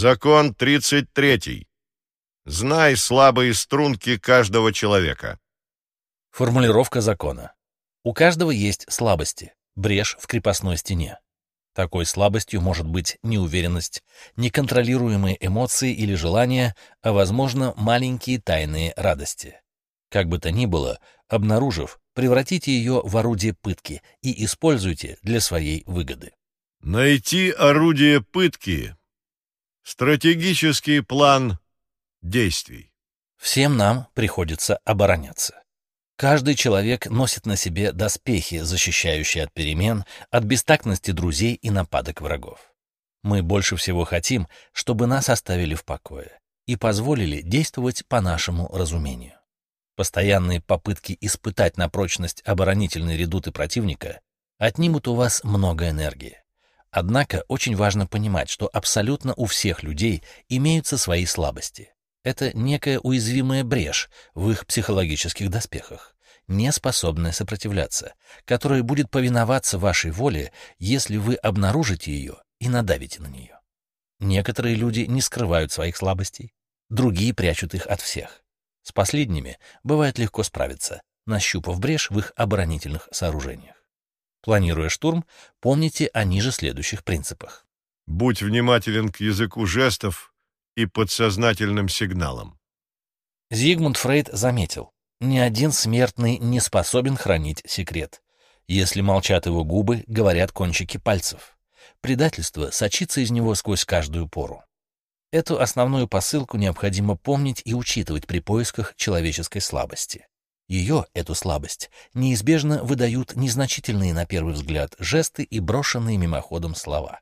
Закон 33. Знай слабые струнки каждого человека. Формулировка закона. У каждого есть слабости, брешь в крепостной стене. Такой слабостью может быть неуверенность, неконтролируемые эмоции или желания, а, возможно, маленькие тайные радости. Как бы то ни было, обнаружив, превратите ее в орудие пытки и используйте для своей выгоды. Найти орудие пытки. Стратегический план действий. Всем нам приходится обороняться. Каждый человек носит на себе доспехи, защищающие от перемен, от бестактности друзей и нападок врагов. Мы больше всего хотим, чтобы нас оставили в покое и позволили действовать по нашему разумению. Постоянные попытки испытать на прочность оборонительные редуты противника отнимут у вас много энергии. Однако очень важно понимать, что абсолютно у всех людей имеются свои слабости. Это некая уязвимая брешь в их психологических доспехах, не способная сопротивляться, которая будет повиноваться вашей воле, если вы обнаружите ее и надавите на нее. Некоторые люди не скрывают своих слабостей, другие прячут их от всех. С последними бывает легко справиться, нащупав брешь в их оборонительных сооружениях. Планируя штурм, помните о ниже следующих принципах. Будь внимателен к языку жестов и подсознательным сигналам. Зигмунд Фрейд заметил, ни один смертный не способен хранить секрет. Если молчат его губы, говорят кончики пальцев. Предательство сочится из него сквозь каждую пору. Эту основную посылку необходимо помнить и учитывать при поисках человеческой слабости. Ее, эту слабость, неизбежно выдают незначительные на первый взгляд жесты и брошенные мимоходом слова.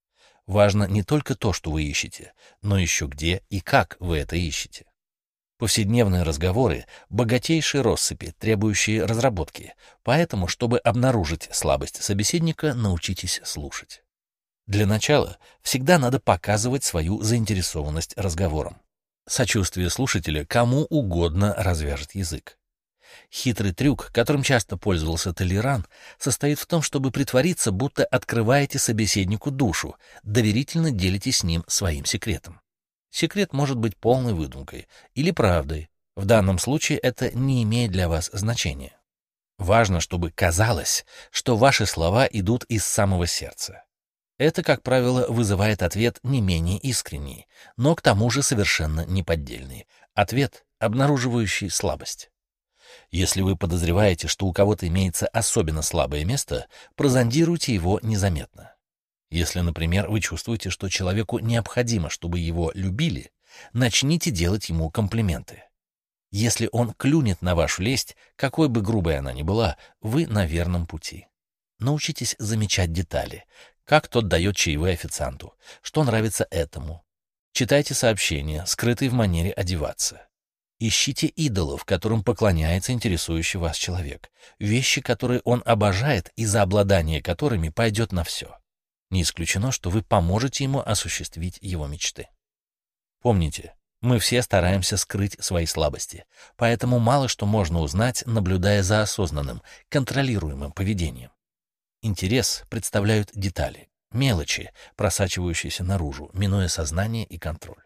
Важно не только то, что вы ищете, но еще где и как вы это ищете. Повседневные разговоры — богатейшие россыпи, требующие разработки, поэтому, чтобы обнаружить слабость собеседника, научитесь слушать. Для начала всегда надо показывать свою заинтересованность разговором. Сочувствие слушателя кому угодно развяжет язык. Хитрый трюк, которым часто пользовался Толеран, состоит в том, чтобы притвориться, будто открываете собеседнику душу, доверительно делитесь с ним своим секретом. Секрет может быть полной выдумкой или правдой. В данном случае это не имеет для вас значения. Важно, чтобы казалось, что ваши слова идут из самого сердца. Это, как правило, вызывает ответ не менее искренний, но к тому же совершенно неподдельный. Ответ, обнаруживающий слабость. Если вы подозреваете, что у кого-то имеется особенно слабое место, прозондируйте его незаметно. Если, например, вы чувствуете, что человеку необходимо, чтобы его любили, начните делать ему комплименты. Если он клюнет на вашу лесть, какой бы грубой она ни была, вы на верном пути. Научитесь замечать детали, как тот дает чаевые официанту, что нравится этому. Читайте сообщения, скрытые в манере одеваться. Ищите идолов, которым поклоняется интересующий вас человек, вещи, которые он обожает и за обладание которыми пойдет на все. Не исключено, что вы поможете ему осуществить его мечты. Помните, мы все стараемся скрыть свои слабости, поэтому мало что можно узнать, наблюдая за осознанным, контролируемым поведением. Интерес представляют детали, мелочи, просачивающиеся наружу, минуя сознание и контроль.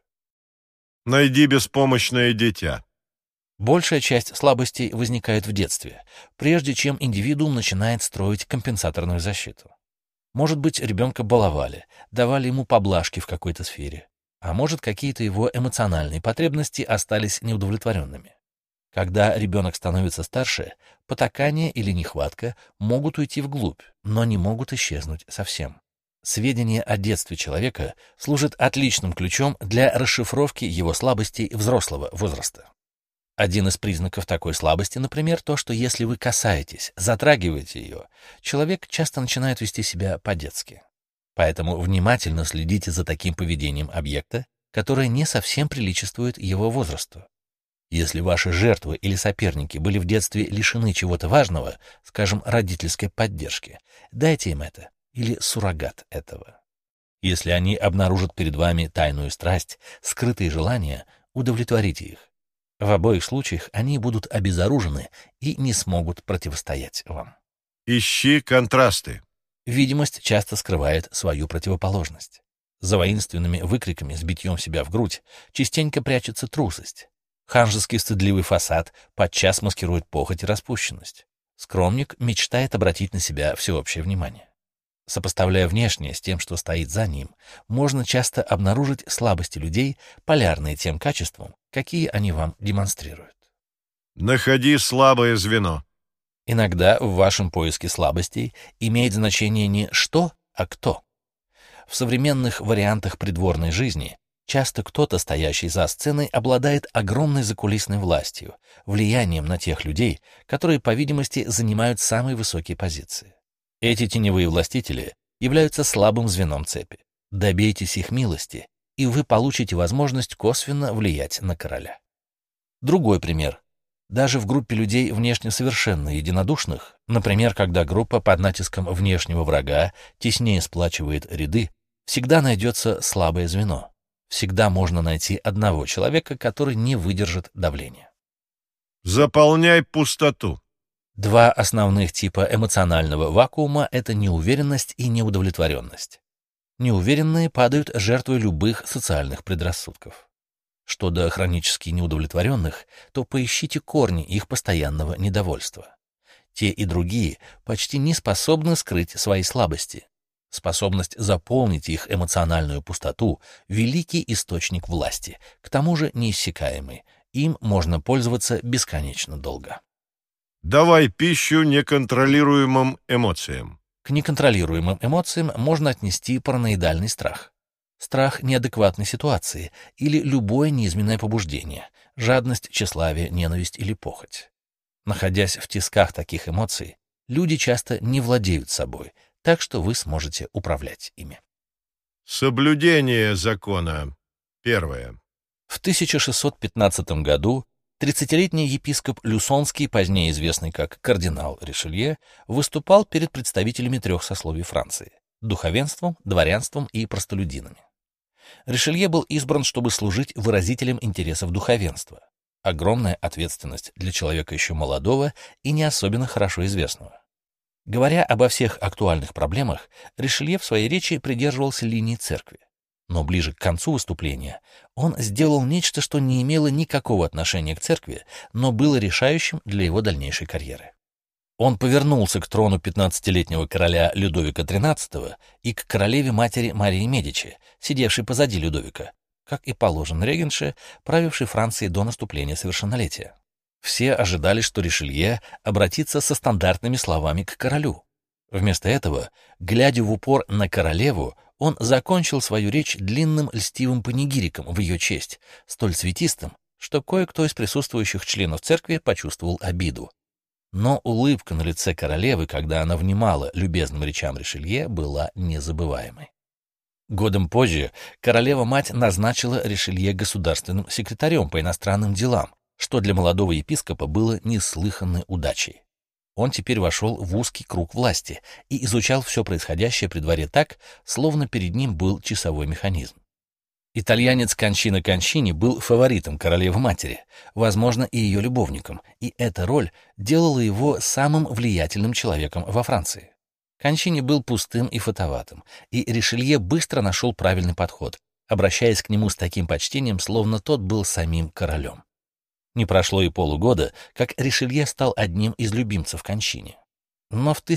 Найди беспомощное дитя. Большая часть слабостей возникает в детстве, прежде чем индивидуум начинает строить компенсаторную защиту. Может быть, ребенка баловали, давали ему поблажки в какой-то сфере, а может, какие-то его эмоциональные потребности остались неудовлетворенными. Когда ребенок становится старше, потакание или нехватка могут уйти вглубь, но не могут исчезнуть совсем. Сведения о детстве человека служат отличным ключом для расшифровки его слабостей взрослого возраста. Один из признаков такой слабости, например, то, что если вы касаетесь, затрагиваете ее, человек часто начинает вести себя по-детски. Поэтому внимательно следите за таким поведением объекта, которое не совсем приличествует его возрасту. Если ваши жертвы или соперники были в детстве лишены чего-то важного, скажем, родительской поддержки, дайте им это или суррогат этого. Если они обнаружат перед вами тайную страсть, скрытые желания, удовлетворите их. В обоих случаях они будут обезоружены и не смогут противостоять вам. Ищи контрасты. Видимость часто скрывает свою противоположность. За воинственными выкриками с битьем себя в грудь частенько прячется трусость. Ханжеский стыдливый фасад подчас маскирует похоть и распущенность. Скромник мечтает обратить на себя всеобщее внимание. Сопоставляя внешнее с тем, что стоит за ним, можно часто обнаружить слабости людей, полярные тем качествам, какие они вам демонстрируют. Находи слабое звено. Иногда в вашем поиске слабостей имеет значение не «что», а «кто». В современных вариантах придворной жизни часто кто-то, стоящий за сценой, обладает огромной закулисной властью, влиянием на тех людей, которые, по видимости, занимают самые высокие позиции. Эти теневые властители являются слабым звеном цепи. Добейтесь их милости, и вы получите возможность косвенно влиять на короля. Другой пример. Даже в группе людей внешне совершенно единодушных, например, когда группа под натиском внешнего врага теснее сплачивает ряды, всегда найдется слабое звено. Всегда можно найти одного человека, который не выдержит давления. Заполняй пустоту. Два основных типа эмоционального вакуума — это неуверенность и неудовлетворенность. Неуверенные падают жертвой любых социальных предрассудков. Что до хронически неудовлетворенных, то поищите корни их постоянного недовольства. Те и другие почти не способны скрыть свои слабости. Способность заполнить их эмоциональную пустоту — великий источник власти, к тому же неиссякаемый. Им можно пользоваться бесконечно долго. Давай пищу неконтролируемым эмоциям. К неконтролируемым эмоциям можно отнести параноидальный страх. Страх неадекватной ситуации или любое низменное побуждение, жадность, тщеславие, ненависть или похоть. Находясь в тисках таких эмоций, люди часто не владеют собой, так что вы сможете управлять ими. Соблюдение закона. Первое. В 1615 году 30-летний епископ Люсонский, позднее известный как кардинал Ришелье, выступал перед представителями трех сословий Франции — духовенством, дворянством и простолюдинами. Ришелье был избран, чтобы служить выразителем интересов духовенства. Огромная ответственность для человека еще молодого и не особенно хорошо известного. Говоря обо всех актуальных проблемах, Ришелье в своей речи придерживался линии церкви. Но ближе к концу выступления он сделал нечто, что не имело никакого отношения к церкви, но было решающим для его дальнейшей карьеры. Он повернулся к трону 15-летнего короля Людовика XIII и к королеве-матери Марии Медичи, сидевшей позади Людовика, как и положено регенше, правившей Францией до наступления совершеннолетия. Все ожидали, что Ришелье обратится со стандартными словами к королю. Вместо этого, глядя в упор на королеву, он закончил свою речь длинным льстивым панигириком в ее честь, столь цветистым, что кое-кто из присутствующих членов церкви почувствовал обиду. Но улыбка на лице королевы, когда она внимала любезным речам Ришелье, была незабываемой. Годом позже королева-мать назначила Ришелье государственным секретарем по иностранным делам, что для молодого епископа было неслыханной удачей. Он теперь вошел в узкий круг власти и изучал все происходящее при дворе так, словно перед ним был часовой механизм. Итальянец Кончино Кончини был фаворитом королевы-матери, возможно, и ее любовником, и эта роль делала его самым влиятельным человеком во Франции. Кончини был пустым и фатоватым, и Ришелье быстро нашел правильный подход, обращаясь к нему с таким почтением, словно тот был самим королем. Не прошло и полугода, как Ришелье стал одним из любимцев Кончини. Но в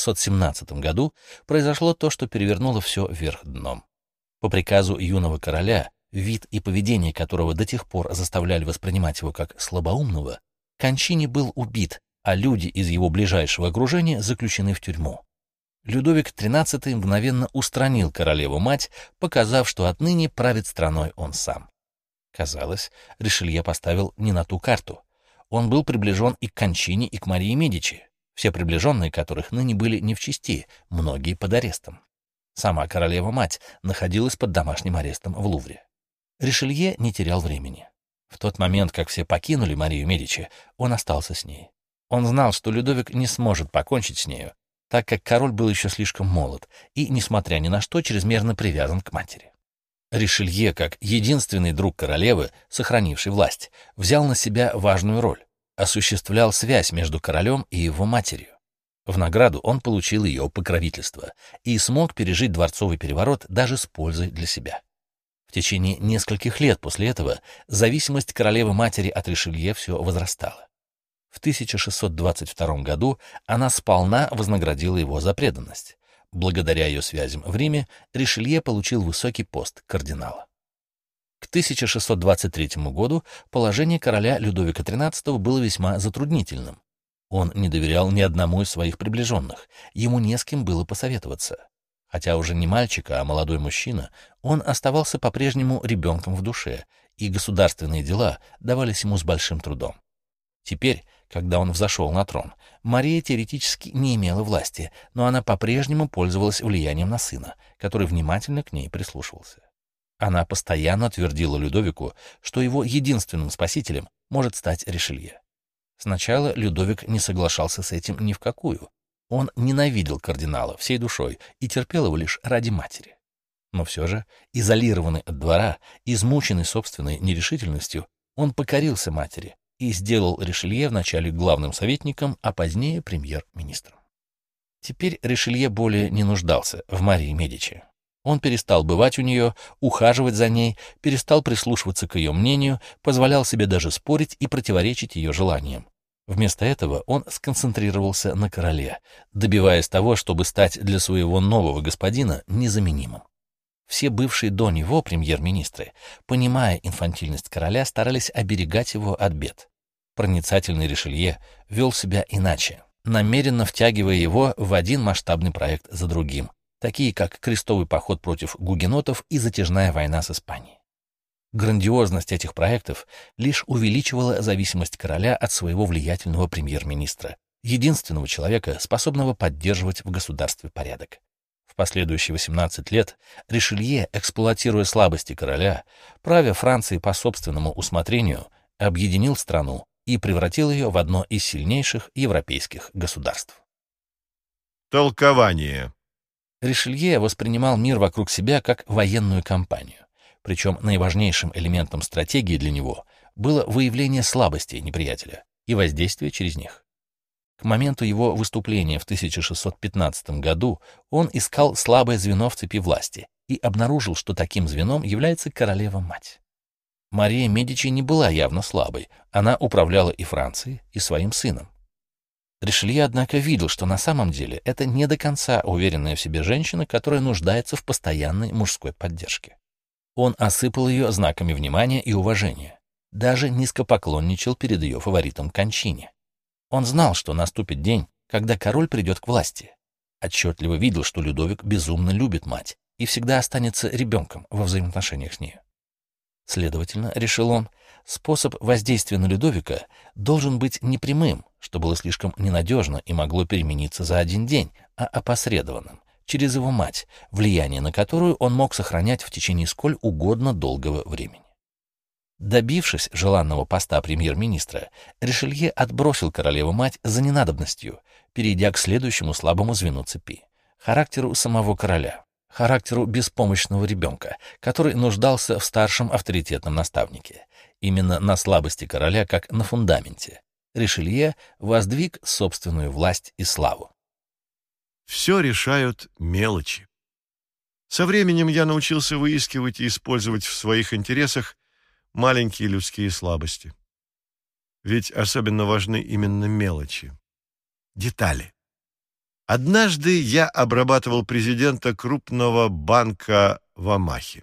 1617 году произошло то, что перевернуло все вверх дном. По приказу юного короля, вид и поведение которого до тех пор заставляли воспринимать его как слабоумного, Кончини был убит, а люди из его ближайшего окружения заключены в тюрьму. Людовик XIII мгновенно устранил королеву-мать, показав, что отныне правит страной он сам. Казалось, Ришелье поставил не на ту карту. Он был приближен и к Кончини, и к Марии Медичи, все приближенные которых ныне были не в чести, многие под арестом. Сама королева-мать находилась под домашним арестом в Лувре. Ришелье не терял времени. В тот момент, как все покинули Марию Медичи, он остался с ней. Он знал, что Людовик не сможет покончить с нею, так как король был еще слишком молод и, несмотря ни на что, чрезмерно привязан к матери. Ришелье, как единственный друг королевы, сохранивший власть, взял на себя важную роль, осуществлял связь между королем и его матерью. В награду он получил ее покровительство и смог пережить дворцовый переворот даже с пользой для себя. В течение нескольких лет после этого зависимость королевы-матери от Ришелье все возрастала. В 1622 году она сполна вознаградила его за преданность. Благодаря ее связям в Риме Ришелье получил высокий пост кардинала. К 1623 году положение короля Людовика XIII было весьма затруднительным. Он не доверял ни одному из своих приближенных, ему не с кем было посоветоваться. Хотя уже не мальчик, а молодой мужчина, он оставался по-прежнему ребенком в душе, и государственные дела давались ему с большим трудом. Теперь, когда он взошел на трон, Мария теоретически не имела власти, но она по-прежнему пользовалась влиянием на сына, который внимательно к ней прислушивался. Она постоянно твердила Людовику, что его единственным спасителем может стать Ришелье. Сначала Людовик не соглашался с этим ни в какую. Он ненавидел кардинала всей душой и терпел его лишь ради матери. Но все же, изолированный от двора, измученный собственной нерешительностью, он покорился матери и сделал Ришелье вначале главным советником, а позднее премьер-министром. Теперь Ришелье более не нуждался в Марии Медичи. Он перестал бывать у нее, ухаживать за ней, перестал прислушиваться к ее мнению, позволял себе даже спорить и противоречить ее желаниям. Вместо этого он сконцентрировался на короле, добиваясь того, чтобы стать для своего нового господина незаменимым. Все бывшие до него премьер-министры, понимая инфантильность короля, старались оберегать его от бед. Проницательный Ришелье вел себя иначе, намеренно втягивая его в один масштабный проект за другим, такие как крестовый поход против гугенотов и затяжная война с Испанией. Грандиозность этих проектов лишь увеличивала зависимость короля от своего влиятельного премьер-министра, единственного человека, способного поддерживать в государстве порядок. В последующие 18 лет Ришелье, эксплуатируя слабости короля, правя Францией по собственному усмотрению, объединил страну и превратил ее в одно из сильнейших европейских государств. Толкование. Ришелье воспринимал мир вокруг себя как военную кампанию. Причем наиважнейшим элементом стратегии для него было выявление слабостей неприятеля и воздействие через них. К моменту его выступления в 1615 году он искал слабое звено в цепи власти и обнаружил, что таким звеном является королева-мать. Мария Медичи не была явно слабой, она управляла и Францией, и своим сыном. Ришелье, однако, видел, что на самом деле это не до конца уверенная в себе женщина, которая нуждается в постоянной мужской поддержке. Он осыпал ее знаками внимания и уважения, даже низкопоклонничал перед ее фаворитом Кончини. Он знал, что наступит день, когда король придет к власти. Отчетливо видел, что Людовик безумно любит мать и всегда останется ребенком во взаимоотношениях с нею. Следовательно, решил он, способ воздействия на Людовика должен быть не прямым, что было слишком ненадежно и могло перемениться за один день, а опосредованным, через его мать, влияние на которую он мог сохранять в течение сколь угодно долгого времени. Добившись желанного поста премьер-министра, Ришелье отбросил королеву-мать за ненадобностью, перейдя к следующему слабому звену цепи — характеру самого короля, характеру беспомощного ребенка, который нуждался в старшем авторитетном наставнике. Именно на слабости короля, как на фундаменте, Ришелье воздвиг собственную власть и славу. Все решают мелочи. Со временем я научился выискивать и использовать в своих интересах маленькие людские слабости. Ведь особенно важны именно мелочи, детали. Однажды я обрабатывал президента крупного банка в Омахе.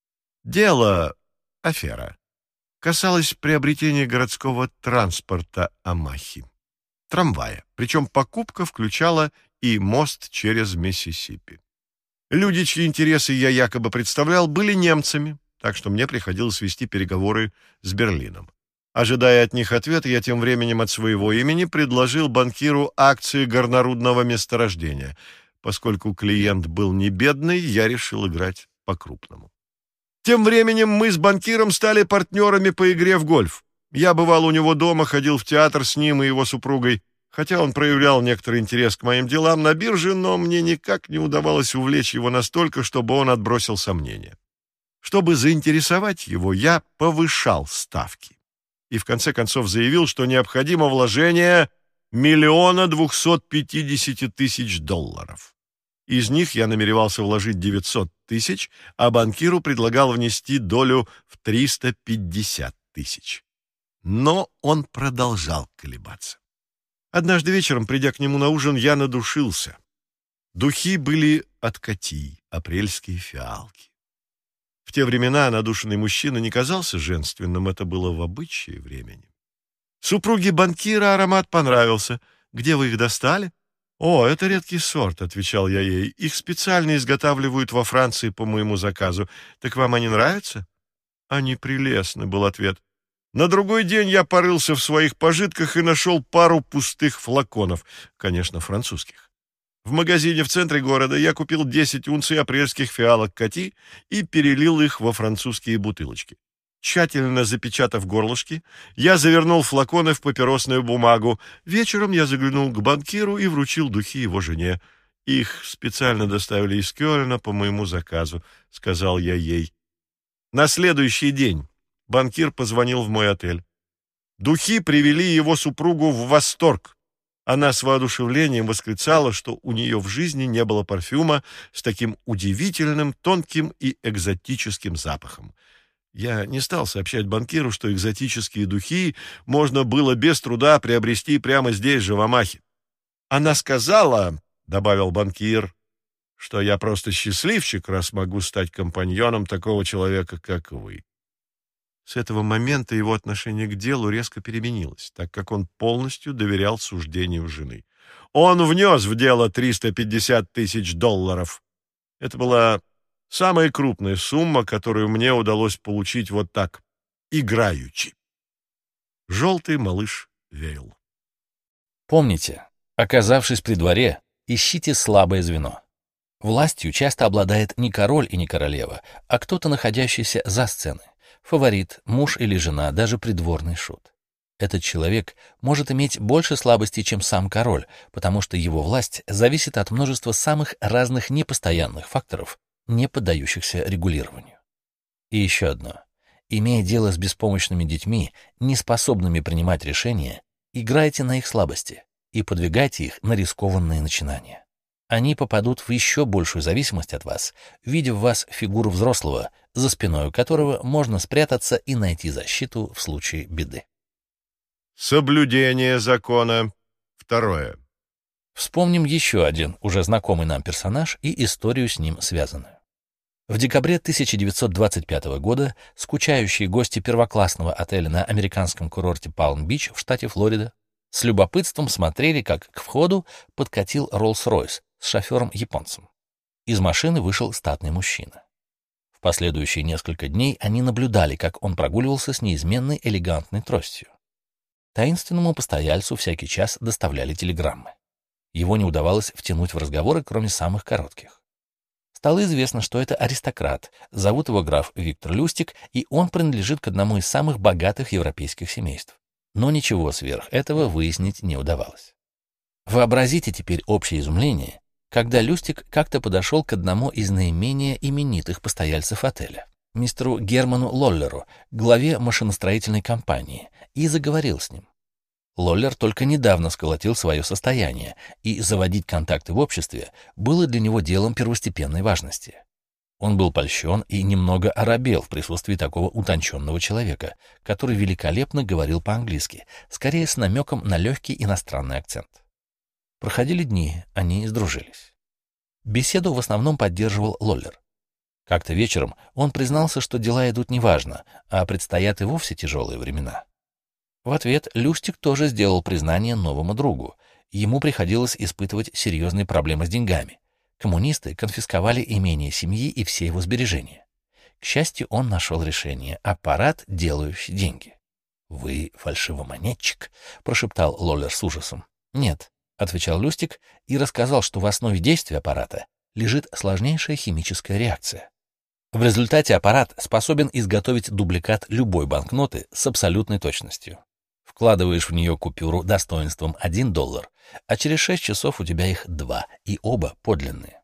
Дело, афера, касалось приобретения городского транспорта Омахи, трамвая, причем покупка включала и мост через Миссисипи. Люди, чьи интересы я якобы представлял, были немцами, так что мне приходилось вести переговоры с Берлином. Ожидая от них ответа, я тем временем от своего имени предложил банкиру акции горнорудного месторождения. Поскольку клиент был не бедный, я решил играть по-крупному. Тем временем мы с банкиром стали партнерами по игре в гольф. Я бывал у него дома, ходил в театр с ним и его супругой. Хотя он проявлял некоторый интерес к моим делам на бирже, но мне никак не удавалось увлечь его настолько, чтобы он отбросил сомнения. Чтобы заинтересовать его, я повышал ставки. И в конце концов заявил, что необходимо вложение $1 250 000. Из них я намеревался вложить 900 000, а банкиру предлагал внести долю в 350 000. Но он продолжал колебаться. Однажды вечером, придя к нему на ужин, я надушился. Духи были от Кати, апрельские фиалки. В те времена надушенный мужчина не казался женственным, это было в обычае времени. Супруге банкира аромат понравился. «Где вы их достали?» «О, это редкий сорт», — отвечал я ей. «Их специально изготавливают во Франции по моему заказу. Так вам они нравятся?» «Они прелестны», — был ответ. На другой день я порылся в своих пожитках и нашел пару пустых флаконов, конечно, французских. В магазине в центре города я купил 10 унций апрельских фиалок Кати и перелил их во французские бутылочки. Тщательно запечатав горлышки, я завернул флаконы в папиросную бумагу. Вечером я заглянул к банкиру и вручил духи его жене. «Их специально доставили из Кёльна по моему заказу», — сказал я ей. На следующий день банкир позвонил в мой отель. Духи привели его супругу в восторг. Она с воодушевлением восклицала, что у нее в жизни не было парфюма с таким удивительным, тонким и экзотическим запахом. Я не стал сообщать банкиру, что экзотические духи можно было без труда приобрести прямо здесь же, в Омахе. «Она сказала, — добавил банкир, — что я просто счастливчик, раз могу стать компаньоном такого человека, как вы». С этого момента его отношение к делу резко переменилось, так как он полностью доверял суждению жены. Он внес в дело 350 000 $. Это была самая крупная сумма, которую мне удалось получить вот так, играючи. Желтый малыш Вейл. Помните, оказавшись при дворе, ищите слабое звено. Властью часто обладает не король и не королева, а кто-то, находящийся за сценой. Фаворит, муж или жена, даже придворный шут. Этот человек может иметь больше слабостей, чем сам король, потому что его власть зависит от множества самых разных непостоянных факторов, не поддающихся регулированию. И еще одно. Имея дело с беспомощными детьми, неспособными принимать решения, играйте на их слабости и подвигайте их на рискованные начинания. Они попадут в еще большую зависимость от вас, видя в вас фигуру взрослого, за спиной которого можно спрятаться и найти защиту в случае беды. Соблюдение закона. 2. Вспомним еще один уже знакомый нам персонаж и историю с ним связанную. В декабре 1925 года скучающие гости первоклассного отеля на американском курорте Палм-Бич в штате Флорида с любопытством смотрели, как к входу подкатил Роллс-Ройс с шофером-японцем. Из машины вышел статный мужчина. В последующие несколько дней они наблюдали, как он прогуливался с неизменной элегантной тростью. Таинственному постояльцу всякий час доставляли телеграммы. Его не удавалось втянуть в разговоры, кроме самых коротких. Стало известно, что это аристократ, зовут его граф Виктор Люстик, и он принадлежит к одному из самых богатых европейских семейств. Но ничего сверх этого выяснить не удавалось. Вообразите теперь общее изумление, когда Люстик как-то подошел к одному из наименее именитых постояльцев отеля, мистеру Герману Лоллеру, главе машиностроительной компании, и заговорил с ним. Лоллер только недавно сколотил свое состояние, и заводить контакты в обществе было для него делом первостепенной важности. Он был польщен и немного оробел в присутствии такого утонченного человека, который великолепно говорил по-английски, скорее с намеком на легкий иностранный акцент. Проходили дни, они сдружились. Беседу в основном поддерживал Лоллер. Как-то вечером он признался, что дела идут неважно, а предстоят и вовсе тяжелые времена. В ответ Люстик тоже сделал признание новому другу. Ему приходилось испытывать серьезные проблемы с деньгами. Коммунисты конфисковали имение семьи и все его сбережения. К счастью, он нашел решение — аппарат, делающий деньги. «Вы фальшивомонетчик?» — прошептал Лоллер с ужасом. «Нет», — отвечал Люстик и рассказал, что в основе действия аппарата лежит сложнейшая химическая реакция. В результате аппарат способен изготовить дубликат любой банкноты с абсолютной точностью. Вкладываешь в нее купюру достоинством $1, а через 6 часов у тебя их 2, и оба подлинные.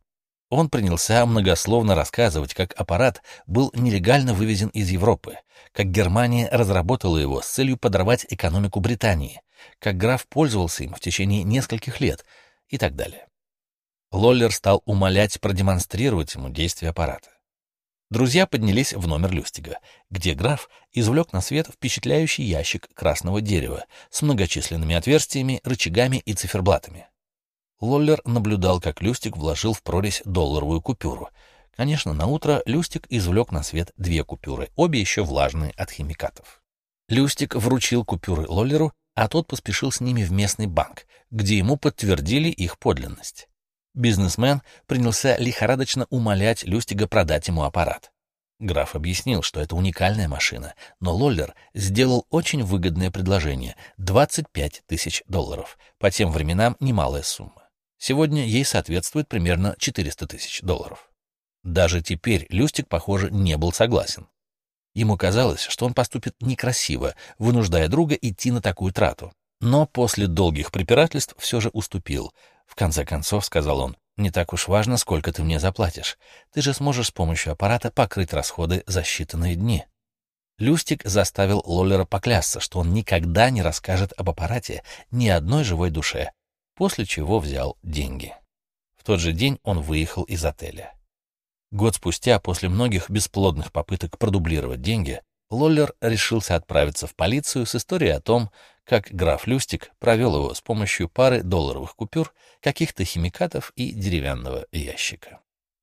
Он принялся многословно рассказывать, как аппарат был нелегально вывезен из Европы, как Германия разработала его с целью подорвать экономику Британии, как граф пользовался им в течение нескольких лет и так далее. Лоллер стал умолять продемонстрировать ему действие аппарата. Друзья поднялись в номер Люстига, где граф извлек на свет впечатляющий ящик красного дерева с многочисленными отверстиями, рычагами и циферблатами. Лоллер наблюдал, как Люстиг вложил в прорезь долларовую купюру. Конечно, наутро Люстиг извлек на свет 2 купюры, обе еще влажные от химикатов. Люстиг вручил купюры Лоллеру, а тот поспешил с ними в местный банк, где ему подтвердили их подлинность. Бизнесмен принялся лихорадочно умолять Люстига продать ему аппарат. Граф объяснил, что это уникальная машина, но Лоллер сделал очень выгодное предложение — $25 000. По тем временам немалая сумма. Сегодня ей соответствует примерно $400 000. Даже теперь Люстиг, похоже, не был согласен. Ему казалось, что он поступит некрасиво, вынуждая друга идти на такую трату. Но после долгих препирательств все же уступил. В конце концов, сказал он, не так уж важно, сколько ты мне заплатишь. Ты же сможешь с помощью аппарата покрыть расходы за считанные дни. Люстиг заставил Лоллера поклясться, что он никогда не расскажет об аппарате ни одной живой душе, после чего взял деньги. В тот же день он выехал из отеля. Год спустя, после многих бесплодных попыток продублировать деньги, Лоллер решился отправиться в полицию с историей о том, как граф Люстиг провел его с помощью пары долларовых купюр, каких-то химикатов и деревянного ящика.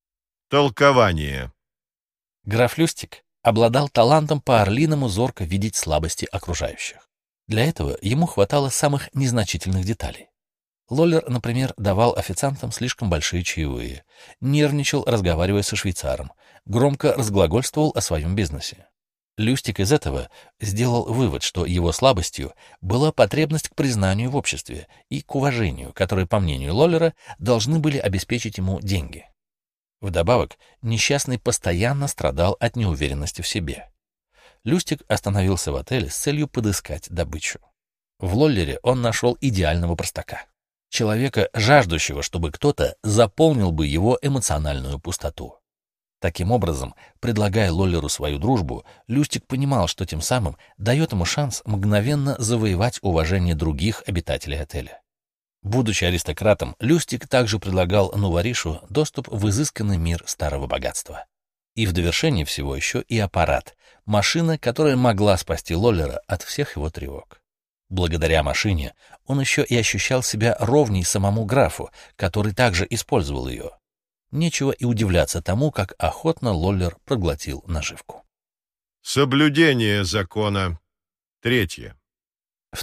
Толкование. Граф Люстиг обладал талантом по-орлиному зорко видеть слабости окружающих. Для этого ему хватало самых незначительных деталей. Лоллер, например, давал официантам слишком большие чаевые, нервничал, разговаривая со швейцаром, громко разглагольствовал о своем бизнесе. Люстиг из этого сделал вывод, что его слабостью была потребность к признанию в обществе и к уважению, которые, по мнению Лоллера, должны были обеспечить ему деньги. Вдобавок, несчастный постоянно страдал от неуверенности в себе. Люстиг остановился в отеле с целью подыскать добычу. В Лоллере он нашел идеального простака. Человека, жаждущего, чтобы кто-то заполнил бы его эмоциональную пустоту. Таким образом, предлагая Лоллеру свою дружбу, Люстиг понимал, что тем самым дает ему шанс мгновенно завоевать уважение других обитателей отеля. Будучи аристократом, Люстиг также предлагал Нуваришу доступ в изысканный мир старого богатства. И в довершение всего еще и аппарат, машина, которая могла спасти Лоллера от всех его тревог. Благодаря машине он еще и ощущал себя ровней самому графу, который также использовал ее. Нечего и удивляться тому, как охотно Лоллер проглотил наживку. Соблюдение закона. 3. В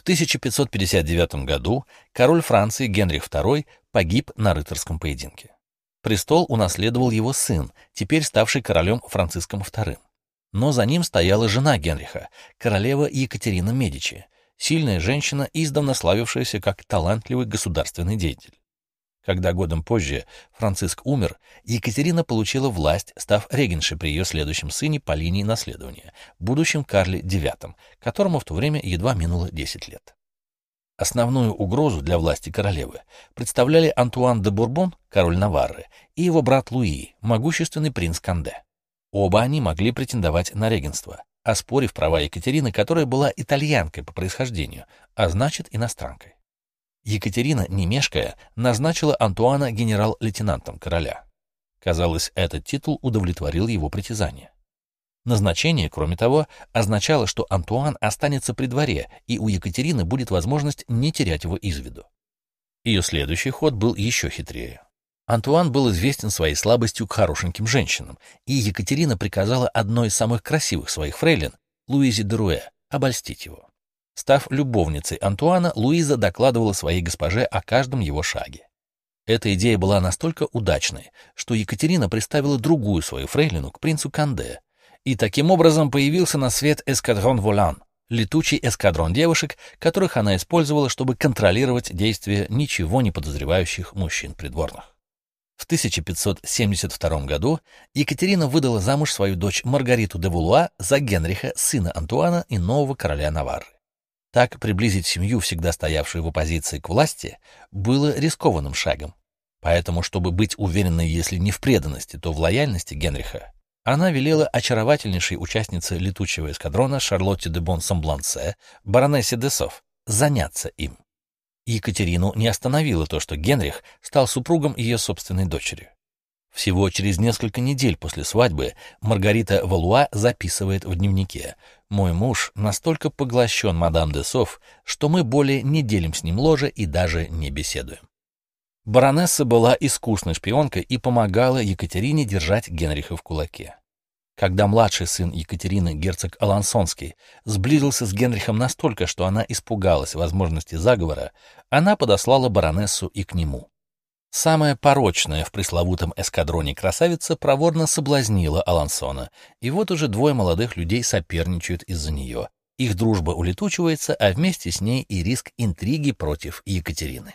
1559 году король Франции Генрих II погиб на рыцарском поединке. Престол унаследовал его сын, теперь ставший королем Франциском II. Но за ним стояла жена Генриха, королева Екатерина Медичи, сильная женщина, издавна славившаяся как талантливый государственный деятель. Когда годом позже Франциск умер, Екатерина получила власть, став регеншей при ее следующем сыне по линии наследования, будущем Карле IX, которому в то время едва минуло 10 лет. Основную угрозу для власти королевы представляли Антуан де Бурбон, король Наварры, и его брат Луи, могущественный принц Канде. Оба они могли претендовать на регенство, оспорив права Екатерины, которая была итальянкой по происхождению, а значит иностранкой. Екатерина, не мешкая, назначила Антуана генерал-лейтенантом короля. Казалось, этот титул удовлетворил его притязания. Назначение, кроме того, означало, что Антуан останется при дворе, и у Екатерины будет возможность не терять его из виду. Ее следующий ход был еще хитрее. Антуан был известен своей слабостью к хорошеньким женщинам, и Екатерина приказала одной из самых красивых своих фрейлин, Луизе де Руэ, обольстить его. Став любовницей Антуана, Луиза докладывала своей госпоже о каждом его шаге. Эта идея была настолько удачной, что Екатерина приставила другую свою фрейлину к принцу Канде, и таким образом появился на свет эскадрон Волан, летучий эскадрон девушек, которых она использовала, чтобы контролировать действия ничего не подозревающих мужчин придворных. В 1572 году Екатерина выдала замуж свою дочь Маргариту де Валуа за Генриха, сына Антуана и нового короля Наварры. Так приблизить семью, всегда стоявшую в оппозиции к власти, было рискованным шагом. Поэтому, чтобы быть уверенной, если не в преданности, то в лояльности Генриха, она велела очаровательнейшей участнице летучего эскадрона Шарлотте де Бон-Самблансе, баронессе де Соф, заняться им. Екатерину не остановило то, что Генрих стал супругом ее собственной дочери. Всего через несколько недель после свадьбы Маргарита Валуа записывает в дневнике: «Мой муж настолько поглощен мадам де Соф, что мы более не делим с ним ложе и даже не беседуем». Баронесса была искусной шпионкой и помогала Екатерине держать Генриха в кулаке. Когда младший сын Екатерины, герцог Алансонский, сблизился с Генрихом настолько, что она испугалась возможности заговора, она подослала баронессу и к нему. Самая порочная в пресловутом эскадроне красавица проворно соблазнила Алансона, и вот уже двое молодых людей соперничают из-за нее. Их дружба улетучивается, а вместе с ней и риск интриги против Екатерины.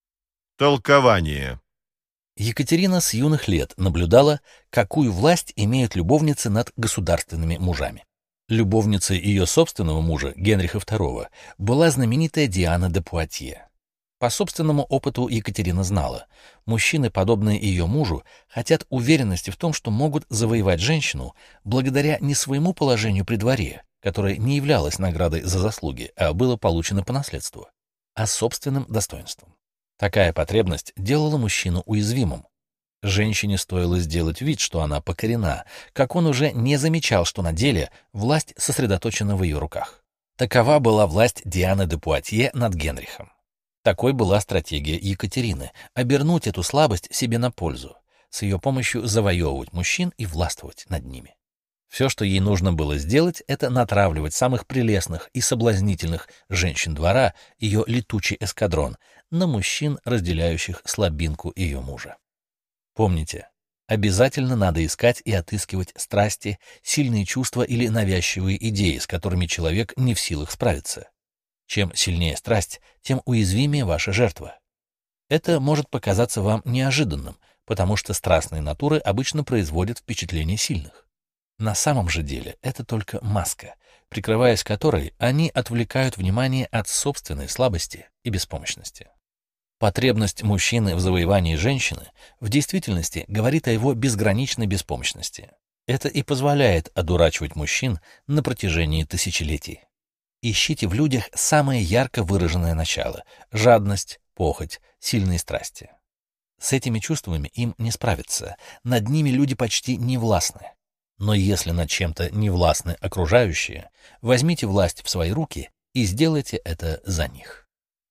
Толкование. Екатерина с юных лет наблюдала, какую власть имеют любовницы над государственными мужами. Любовницей ее собственного мужа, Генриха II, была знаменитая Диана де Пуатье. По собственному опыту Екатерина знала, мужчины, подобные ее мужу, хотят уверенности в том, что могут завоевать женщину благодаря не своему положению при дворе, которое не являлось наградой за заслуги, а было получено по наследству, а собственным достоинством. Такая потребность делала мужчину уязвимым. Женщине стоило сделать вид, что она покорена, как он уже не замечал, что на деле власть сосредоточена в ее руках. Такова была власть Дианы де Пуатье над Генрихом. Такой была стратегия Екатерины — обернуть эту слабость себе на пользу, с ее помощью завоевывать мужчин и властвовать над ними. Все, что ей нужно было сделать, это натравливать самых прелестных и соблазнительных женщин двора, ее летучий эскадрон, на мужчин, разделяющих слабинку ее мужа. Помните, обязательно надо искать и отыскивать страсти, сильные чувства или навязчивые идеи, с которыми человек не в силах справиться. Чем сильнее страсть, тем уязвимее ваша жертва. Это может показаться вам неожиданным, потому что страстные натуры обычно производят впечатление сильных. На самом же деле это только маска, прикрываясь которой они отвлекают внимание от собственной слабости и беспомощности. Потребность мужчины в завоевании женщины в действительности говорит о его безграничной беспомощности. Это и позволяет одурачивать мужчин на протяжении тысячелетий. Ищите в людях самое ярко выраженное начало — жадность, похоть, сильные страсти. С этими чувствами им не справиться, над ними люди почти не властны. Но если над чем-то не властны окружающие, возьмите власть в свои руки и сделайте это за них.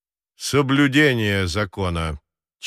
Соблюдение закона.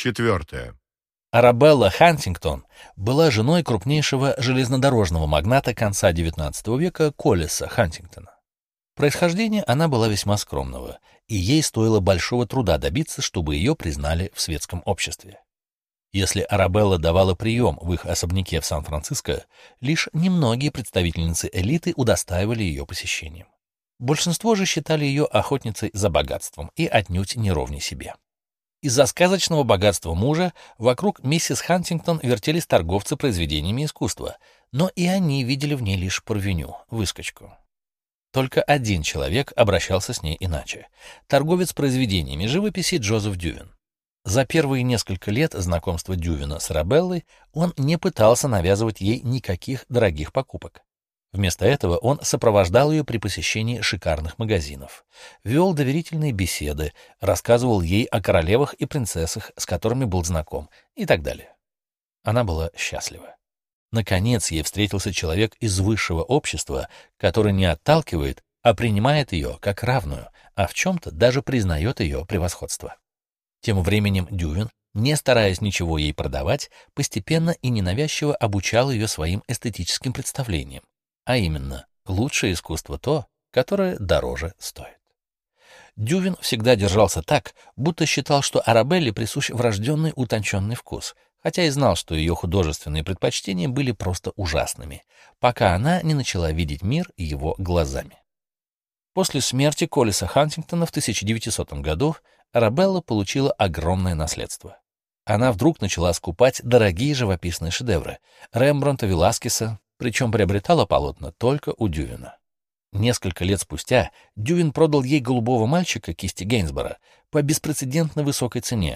4. Арабелла Хантингтон была женой крупнейшего железнодорожного магната конца XIX века Коллеса Хантингтона. Происхождение она была весьма скромного, и ей стоило большого труда добиться, чтобы ее признали в светском обществе. Если Арабелла давала прием в их особняке в Сан-Франциско, лишь немногие представительницы элиты удостаивали ее посещением. Большинство же считали ее охотницей за богатством и отнюдь не ровней себе. Из-за сказочного богатства мужа вокруг миссис Хантингтон вертелись торговцы произведениями искусства, но и они видели в ней лишь парвеню, выскочку. Только один человек обращался с ней иначе — торговец произведениями живописи Джозеф Дювин. За первые несколько лет знакомства Дювина с Арабеллой он не пытался навязывать ей никаких дорогих покупок. Вместо этого он сопровождал ее при посещении шикарных магазинов, вел доверительные беседы, рассказывал ей о королевах и принцессах, с которыми был знаком, и так далее. Она была счастлива. Наконец ей встретился человек из высшего общества, который не отталкивает, а принимает ее как равную, а в чем-то даже признает ее превосходство. Тем временем Дювин, не стараясь ничего ей продавать, постепенно и ненавязчиво обучал ее своим эстетическим представлениям, а именно, лучшее искусство то, которое дороже стоит. Дювин всегда держался так, будто считал, что Арабелле присущ врожденный утонченный вкус, хотя и знал, что ее художественные предпочтения были просто ужасными, пока она не начала видеть мир его глазами. После смерти Коллеса Хантингтона в 1900 году Арабелла получила огромное наследство. Она вдруг начала скупать дорогие живописные шедевры Рембрандта, Веласкеса, причем приобретала полотна только у Дювина. Несколько лет спустя Дювин продал ей «Голубого мальчика» кисти Гейнсбора по беспрецедентно высокой цене,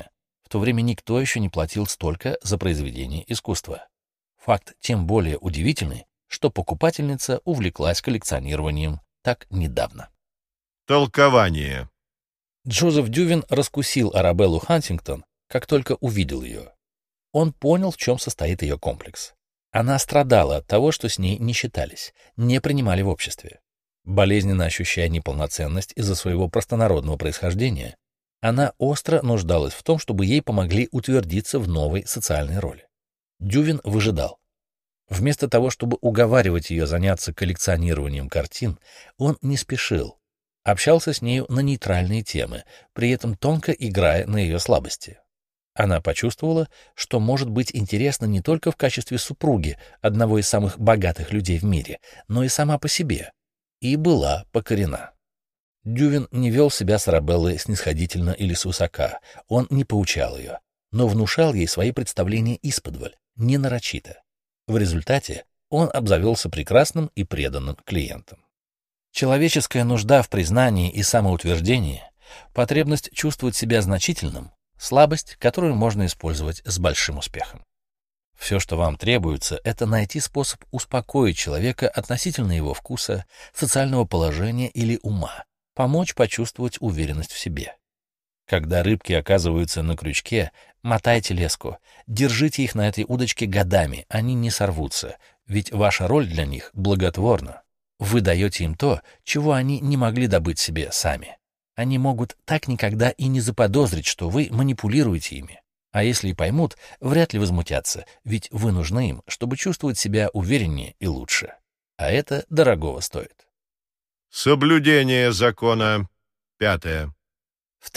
В то время никто еще не платил столько за произведение искусства. Факт тем более удивительный, что покупательница увлеклась коллекционированием так недавно. Толкование. Джозеф Дювин раскусил Арабеллу Хантингтон, как только увидел ее. Он понял, в чем состоит ее комплекс. Она страдала от того, что с ней не считались, не принимали в обществе. Болезненно ощущая неполноценность из-за своего простонародного происхождения, она остро нуждалась в том, чтобы ей помогли утвердиться в новой социальной роли. Дювин выжидал. Вместо того, чтобы уговаривать ее заняться коллекционированием картин, он не спешил, общался с нею на нейтральные темы, при этом тонко играя на ее слабости. Она почувствовала, что может быть интересна не только в качестве супруги одного из самых богатых людей в мире, но и сама по себе, и была покорена. Дювин не вел себя с Арабеллой снисходительно или свысока, он не поучал ее, но внушал ей свои представления исподволь, не нарочито. В результате он обзавелся прекрасным и преданным клиентом. Человеческая нужда в признании и самоутверждении, потребность чувствовать себя значительным, слабость, которую можно использовать с большим успехом. Все, что вам требуется, это найти способ успокоить человека относительно его вкуса, социального положения или ума, помочь почувствовать уверенность в себе. Когда рыбки оказываются на крючке, мотайте леску, держите их на этой удочке годами, они не сорвутся, ведь ваша роль для них благотворна. Вы даете им то, чего они не могли добыть себе сами. Они могут так никогда и не заподозрить, что вы манипулируете ими. А если и поймут, вряд ли возмутятся, ведь вы нужны им, чтобы чувствовать себя увереннее и лучше. А это дорогого стоит. Соблюдение закона. 5. В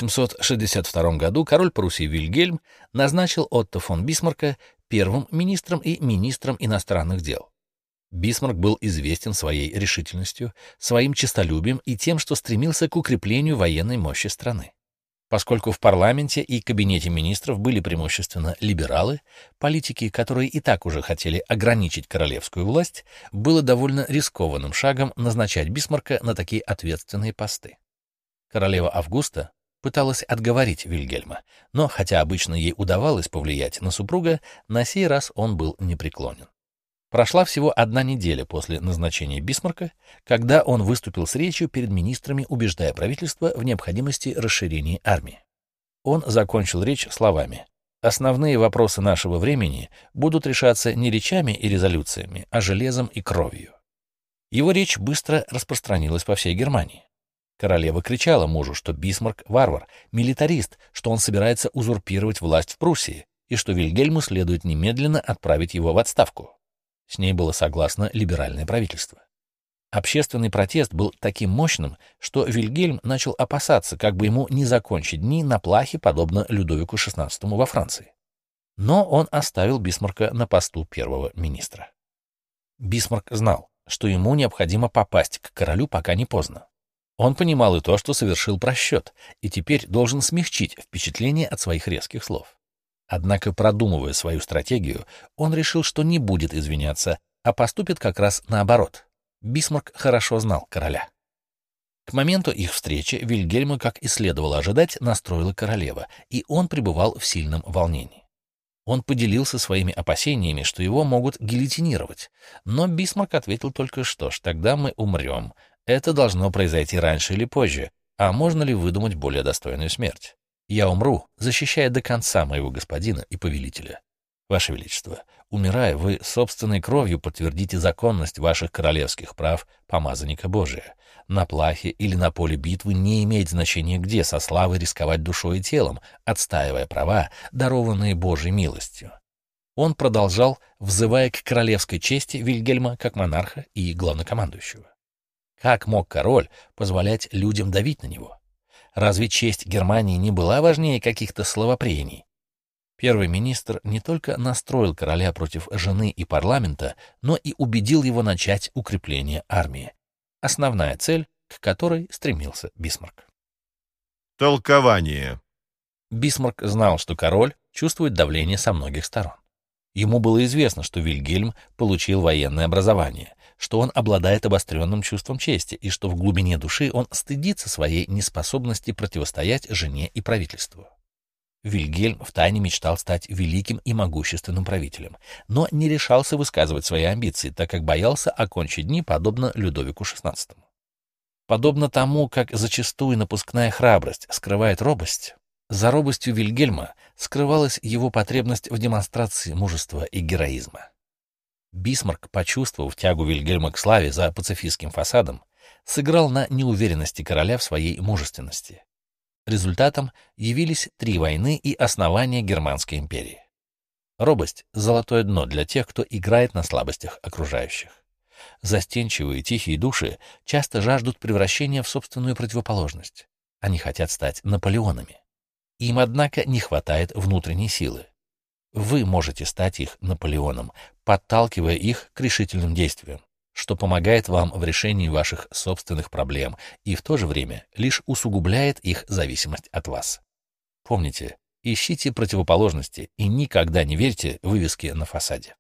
1862 году король Пруссии Вильгельм назначил Отто фон Бисмарка первым министром и министром иностранных дел. Бисмарк был известен своей решительностью, своим честолюбием и тем, что стремился к укреплению военной мощи страны. Поскольку в парламенте и кабинете министров были преимущественно либералы, политики, которые и так уже хотели ограничить королевскую власть, было довольно рискованным шагом назначать Бисмарка на такие ответственные посты. Королева Августа пыталась отговорить Вильгельма, но, хотя обычно ей удавалось повлиять на супруга, на сей раз он был непреклонен. Прошла всего 1 неделя после назначения Бисмарка, когда он выступил с речью перед министрами, убеждая правительство в необходимости расширения армии. Он закончил речь словами: «Основные вопросы нашего времени будут решаться не речами и резолюциями, а железом и кровью». Его речь быстро распространилась по всей Германии. Королева кричала мужу, что Бисмарк — варвар, милитарист, что он собирается узурпировать власть в Пруссии и что Вильгельму следует немедленно отправить его в отставку. С ней было согласно либеральное правительство. Общественный протест был таким мощным, что Вильгельм начал опасаться, как бы ему не закончить дни на плахе, подобно Людовику XVI во Франции. Но он оставил Бисмарка на посту первого министра. Бисмарк знал, что ему необходимо попасть к королю, пока не поздно. Он понимал и то, что совершил просчет, и теперь должен смягчить впечатление от своих резких слов. Однако, продумывая свою стратегию, он решил, что не будет извиняться, а поступит как раз наоборот. Бисмарк хорошо знал короля. К моменту их встречи Вильгельма, как и следовало ожидать, настроила королева, и он пребывал в сильном волнении. Он поделился своими опасениями, что его могут гильотинировать, но Бисмарк ответил только: что ж, тогда мы умрем. Это должно произойти раньше или позже, а можно ли выдумать более достойную смерть? Я умру, защищая до конца моего господина и повелителя. Ваше Величество, умирая, вы собственной кровью подтвердите законность ваших королевских прав помазанника Божия. На плахе или на поле битвы не имеет значения где со славой рисковать душой и телом, отстаивая права, дарованные Божьей милостью. Он продолжал, взывая к королевской чести Вильгельма как монарха и главнокомандующего. Как мог король позволять людям давить на него? Разве честь Германии не была важнее каких-то словопрений? Первый министр не только настроил короля против жены и парламента, но и убедил его начать укрепление армии. Основная цель, к которой стремился Бисмарк. Толкование. Бисмарк знал, что король чувствует давление со многих сторон. Ему было известно, что Вильгельм получил военное образование, что он обладает обостренным чувством чести и что в глубине души он стыдится своей неспособности противостоять жене и правительству. Вильгельм втайне мечтал стать великим и могущественным правителем, но не решался высказывать свои амбиции, так как боялся окончить дни подобно Людовику XVI. Подобно тому, как зачастую напускная храбрость скрывает робость, за робостью Вильгельма скрывалась его потребность в демонстрации мужества и героизма. Бисмарк, почувствовав тягу Вильгельма к славе за пацифистским фасадом, сыграл на неуверенности короля в своей мужественности. Результатом явились 3 войны и основание Германской империи. Робость — золотое дно для тех, кто играет на слабостях окружающих. Застенчивые тихие души часто жаждут превращения в собственную противоположность. Они хотят стать Наполеонами. Им, однако, не хватает внутренней силы. Вы можете стать их Наполеоном, подталкивая их к решительным действиям, что помогает вам в решении ваших собственных проблем и в то же время лишь усугубляет их зависимость от вас. Помните, ищите противоположности и никогда не верьте вывеске на фасаде.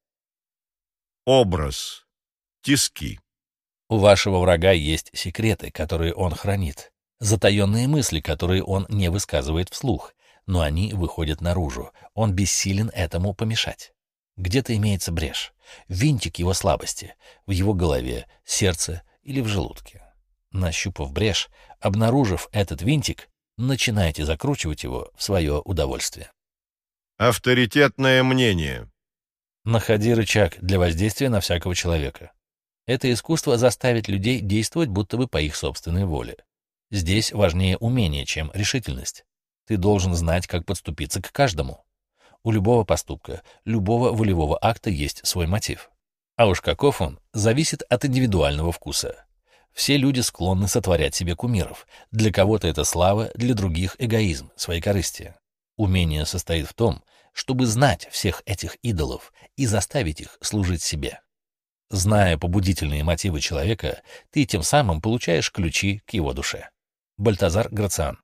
Образ. Тиски. У вашего врага есть секреты, которые он хранит, затаенные мысли, которые он не высказывает вслух, но они выходят наружу, он бессилен этому помешать. Где-то имеется брешь, винтик его слабости, в его голове, сердце или в желудке. Нащупав брешь, обнаружив этот винтик, начинайте закручивать его в свое удовольствие. Авторитетное мнение. Находи рычаг для воздействия на всякого человека. Это искусство заставит людей действовать будто бы по их собственной воле. Здесь важнее умение, чем решительность. Ты должен знать, как подступиться к каждому. У любого поступка, любого волевого акта есть свой мотив. А уж каков он, зависит от индивидуального вкуса. Все люди склонны сотворять себе кумиров. Для кого-то это слава, для других — эгоизм, своекорыстие. Умение состоит в том, чтобы знать всех этих идолов и заставить их служить себе. Зная побудительные мотивы человека, ты тем самым получаешь ключи к его душе. Бальтазар Грациан.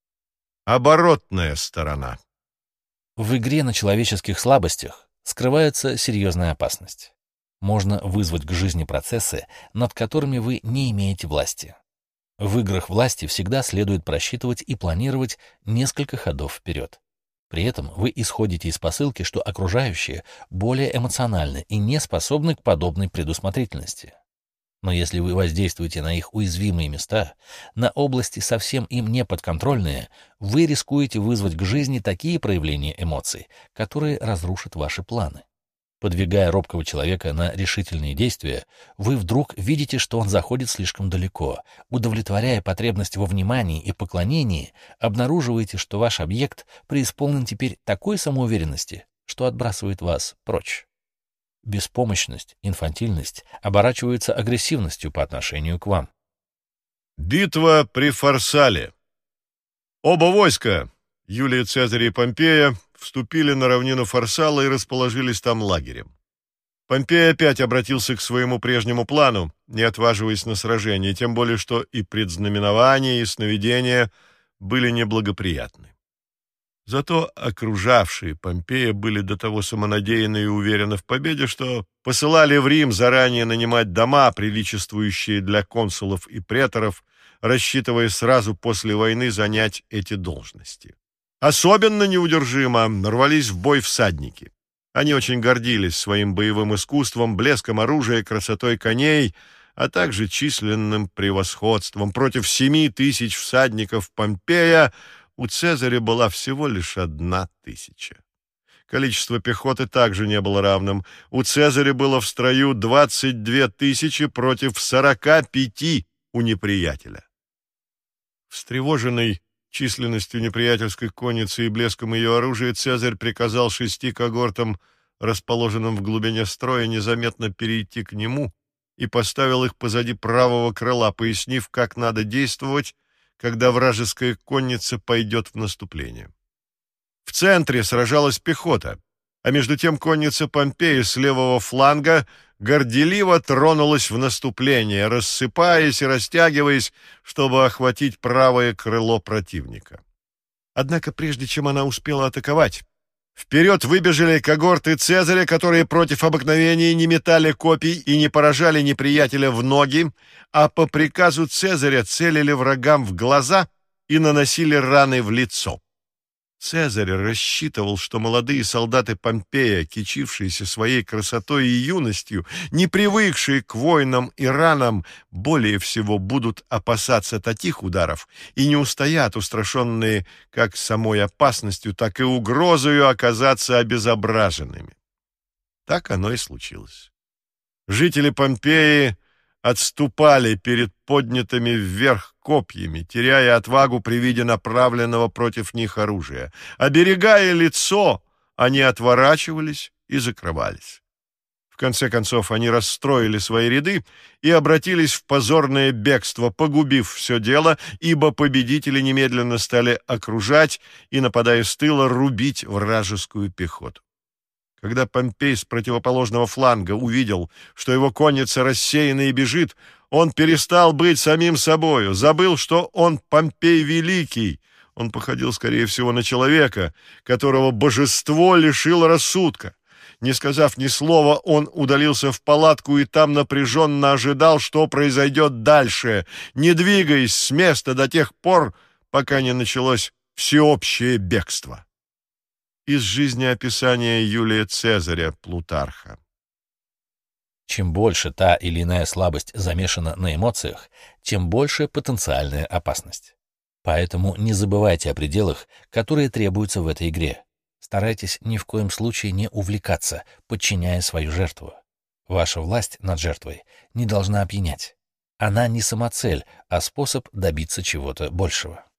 Оборотная сторона. В игре на человеческих слабостях скрывается серьезная опасность. Можно вызвать к жизни процессы, над которыми вы не имеете власти. В играх власти всегда следует просчитывать и планировать несколько ходов вперед. При этом вы исходите из посылки, что окружающие более эмоциональны и не способны к подобной предусмотрительности. Но если вы воздействуете на их уязвимые места, на области совсем им не подконтрольные, вы рискуете вызвать к жизни такие проявления эмоций, которые разрушат ваши планы. Подвигая робкого человека на решительные действия, вы вдруг видите, что он заходит слишком далеко. Удовлетворяя потребность во внимании и поклонении, обнаруживаете, что ваш объект преисполнен теперь такой самоуверенности, что отбрасывает вас прочь. Беспомощность, инфантильность оборачиваются агрессивностью по отношению к вам. Битва при Фарсале. Оба войска, Юлий Цезарь и Помпея, вступили на равнину Фарсала и расположились там лагерем. Помпей опять обратился к своему прежнему плану, не отваживаясь на сражение, тем более что и предзнаменования, и сновидения были неблагоприятны. Зато окружавшие Помпея были до того самонадеянны и уверены в победе, что посылали в Рим заранее нанимать дома, приличествующие для консулов и преторов, рассчитывая сразу после войны занять эти должности. Особенно неудержимо рвались в бой всадники. Они очень гордились своим боевым искусством, блеском оружия, красотой коней, а также численным превосходством. Против 7000 всадников Помпея у Цезаря была всего лишь 1000. Количество пехоты также не было равным. У Цезаря было в строю 22 000 против 45 у неприятеля. Встревоженный численностью неприятельской конницы и блеском ее оружия, Цезарь приказал 6 когортам, расположенным в глубине строя, незаметно перейти к нему и поставил их позади правого крыла, пояснив, как надо действовать, когда вражеская конница пойдет в наступление. В центре сражалась пехота, а между тем конница Помпея с левого фланга горделиво тронулась в наступление, рассыпаясь и растягиваясь, чтобы охватить правое крыло противника. Однако прежде чем она успела атаковать, вперед выбежали когорты Цезаря, которые против обыкновения не метали копий и не поражали неприятеля в ноги, а по приказу Цезаря целили врагам в глаза и наносили раны в лицо. Цезарь рассчитывал, что молодые солдаты Помпея, кичившиеся своей красотой и юностью, не привыкшие к войнам и ранам, более всего будут опасаться таких ударов и не устоят, устрашенные как самой опасностью, так и угрозою оказаться обезображенными. Так оно и случилось. Жители Помпеи отступали перед поднятыми вверх копьями, теряя отвагу при виде направленного против них оружия. Оберегая лицо, они отворачивались и закрывались. В конце концов, они расстроили свои ряды и обратились в позорное бегство, погубив все дело, ибо победители немедленно стали окружать и, нападая с тыла, рубить вражескую пехоту. Когда Помпей с противоположного фланга увидел, что его конница рассеяна и бежит, он перестал быть самим собою, забыл, что он Помпей Великий. Он походил, скорее всего, на человека, которого божество лишило рассудка. Не сказав ни слова, он удалился в палатку и там напряженно ожидал, что произойдет дальше, не двигаясь с места до тех пор, пока не началось всеобщее бегство. Из жизнеописания Юлия Цезаря Плутарха. Чем больше та или иная слабость замешана на эмоциях, тем больше потенциальная опасность. Поэтому не забывайте о пределах, которые требуются в этой игре. Старайтесь ни в коем случае не увлекаться, подчиняя свою жертву. Ваша власть над жертвой не должна опьянять. Она не самоцель, а способ добиться чего-то большего.